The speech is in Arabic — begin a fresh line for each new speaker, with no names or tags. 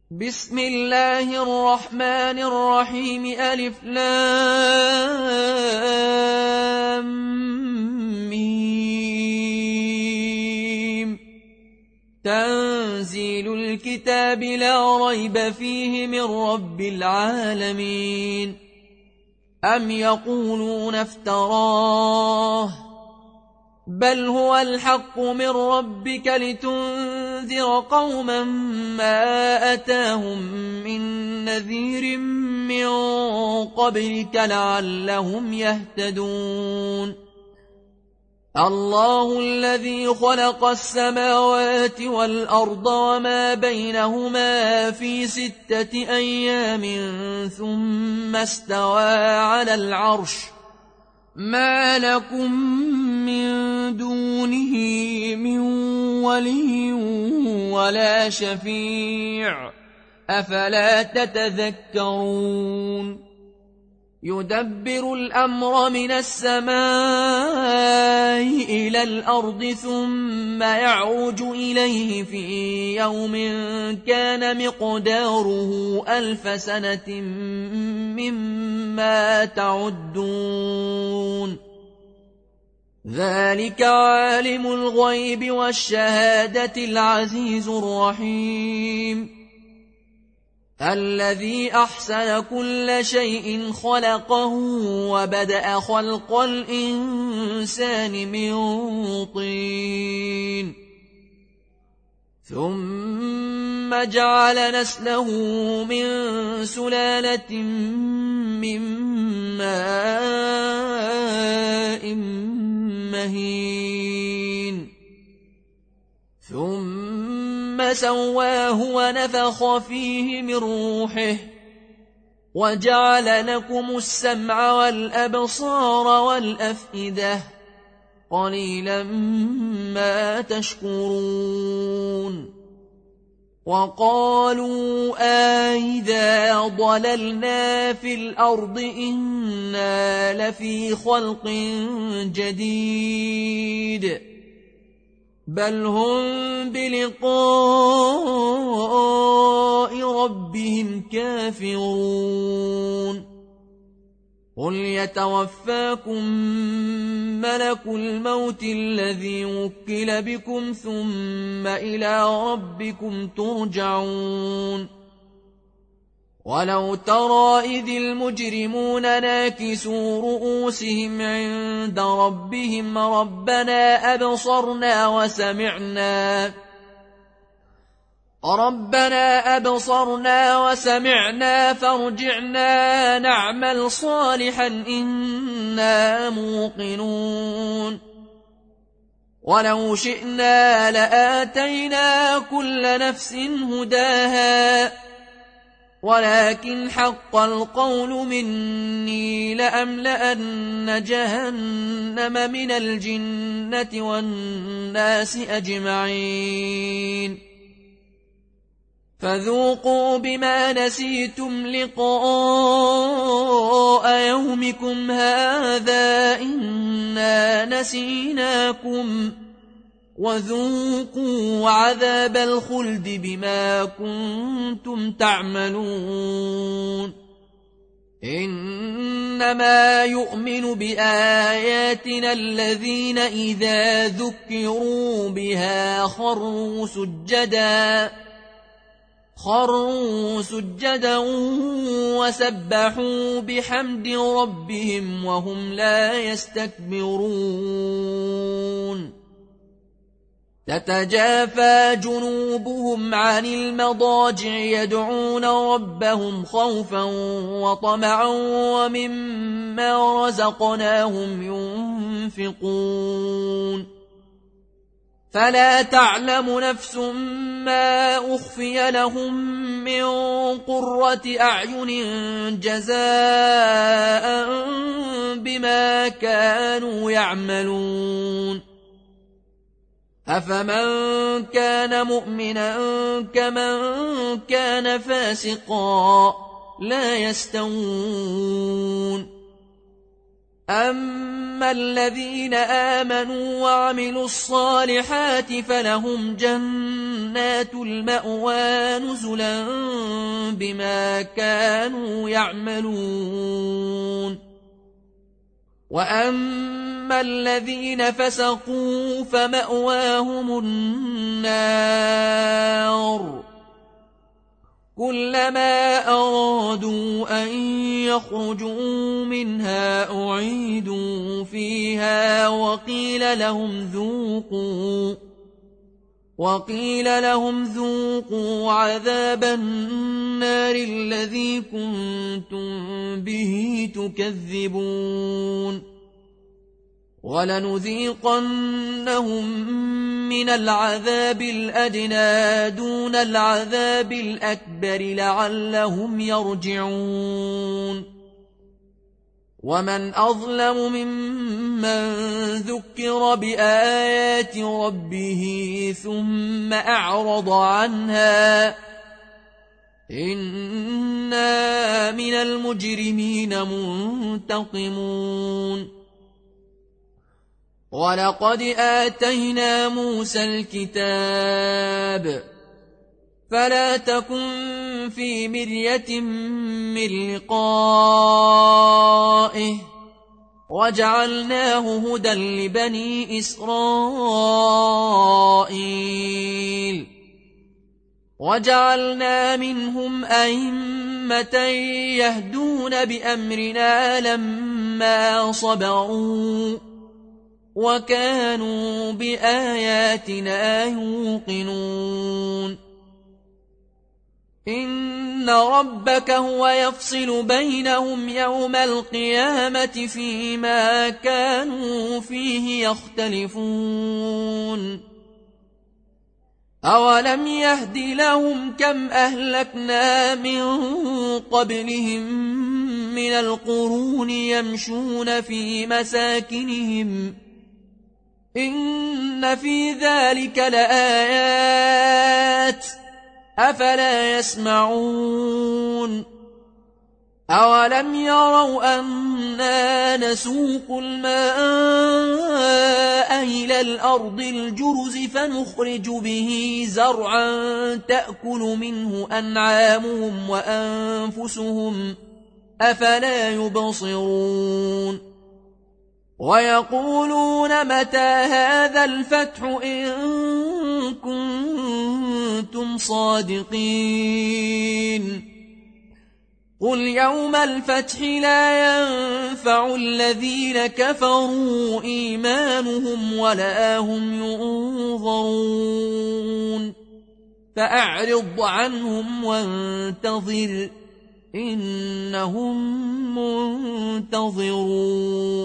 بسم الله الرحمن الرحيم ألف لام ميم تنزيل الكتاب لا ريب فيه من رب العالمين أم يقولون افتراه بل هو الحق من ربك لتنذر قوما ما أتاهم من نذير من قبلك لعلهم يهتدون الله الذي خلق السماوات والأرض وما بينهما في 6 أيام ثم استوى على العرش ما لكم من دونه من ولي ولا شفيع أفلا تتذكرون يدبر الأمر من السماء إلى الأرض ثم يعرج إليه في يوم كان مقداره 1000 سنة مما تعدون ذلك عالم الغيب والشهادة العزيز الرحيم الذي أحسن كل شيء خلقه وبدأ خلق الإنسان من طين ثم جعل نسله من سلالة من ماء مهين ثم سواه ونفخ فيه من روحه وجعل لكم السمع والأبصار والأفئدة قليلا ما تشكرون وقالوا أإذا ضللنا في الأرض إنا لفي خلق جديد بل هم بلقاء ربهم كافرون قل يتوفاكم ملك الموت الذي وكل بكم ثم إلى ربكم ترجعون ولو ترى إذ المجرمون ناكسوا رؤوسهم عند ربهم ربنا أبصرنا وسمعنا فارجعنا نعمل صالحا إنا موقنون ولو شئنا لآتينا كل نفس هداها ولكن حق القول مني لأملأن جهنم من الجنة والناس أجمعين فذوقوا بما نسيتم لقاء يومكم هذا إنا نسيناكم وذوقوا عذاب الخلد بما كنتم تعملون إنما يؤمن بآياتنا الذين إذا ذكروا بها خروا سجدا وسبحوا بحمد ربهم وهم لا يستكبرون تتجافى جنوبهم عن المضاجع يدعون ربهم خوفا وطمعا ومما رزقناهم ينفقون فلا تعلم نفس ما أخفي لهم من قرة أعين جزاء بما كانوا يعملون أفمن كان مؤمنا كمن كان فاسقا لا يستوون أما الذين آمنوا وعملوا الصالحات فلهم جنات المأوى نزلا بما كانوا يعملون وأما الذين فسقوا فمأواهم النار كلما أرادوا أن يخرجوا منها أعيدوا فيها وقيل لهم ذوقوا عذاب النار الذي كنتم به تكذبون ولنذيقنهم من العذاب الأدنى دون العذاب الأكبر لعلهم يرجعون ومن أظلم ممن ذكر بآيات ربه ثم أعرض عنها إنا من المجرمين منتقمون ولقد آتينا موسى الكتاب فلا تكن في مرية من لقائه وجعلناه هدى لبني إسرائيل وجعلنا منهم أئمة يهدون بأمرنا لما صبروا وكانوا بآياتنا يوقنون إن ربك هو يفصل بينهم يوم القيامة فيما كانوا فيه يختلفون أولم يهد لهم كم أهلكنا من قبلهم من القرون يمشون في مساكنهم إن في ذلك لآيات أفلا يسمعون أولم يروا أنا نسوق الماء إلى الأرض الجرز فنخرج به زرعا تأكل منه أنعامهم وأنفسهم أفلا يبصرون ويقولون متى هذا الفتح إن كنتم صادقين قل يوم الفتح لا ينفع الذين كفروا إيمانهم ولا هم ينظرون فأعرض عنهم وانتظر إنهم منتظرون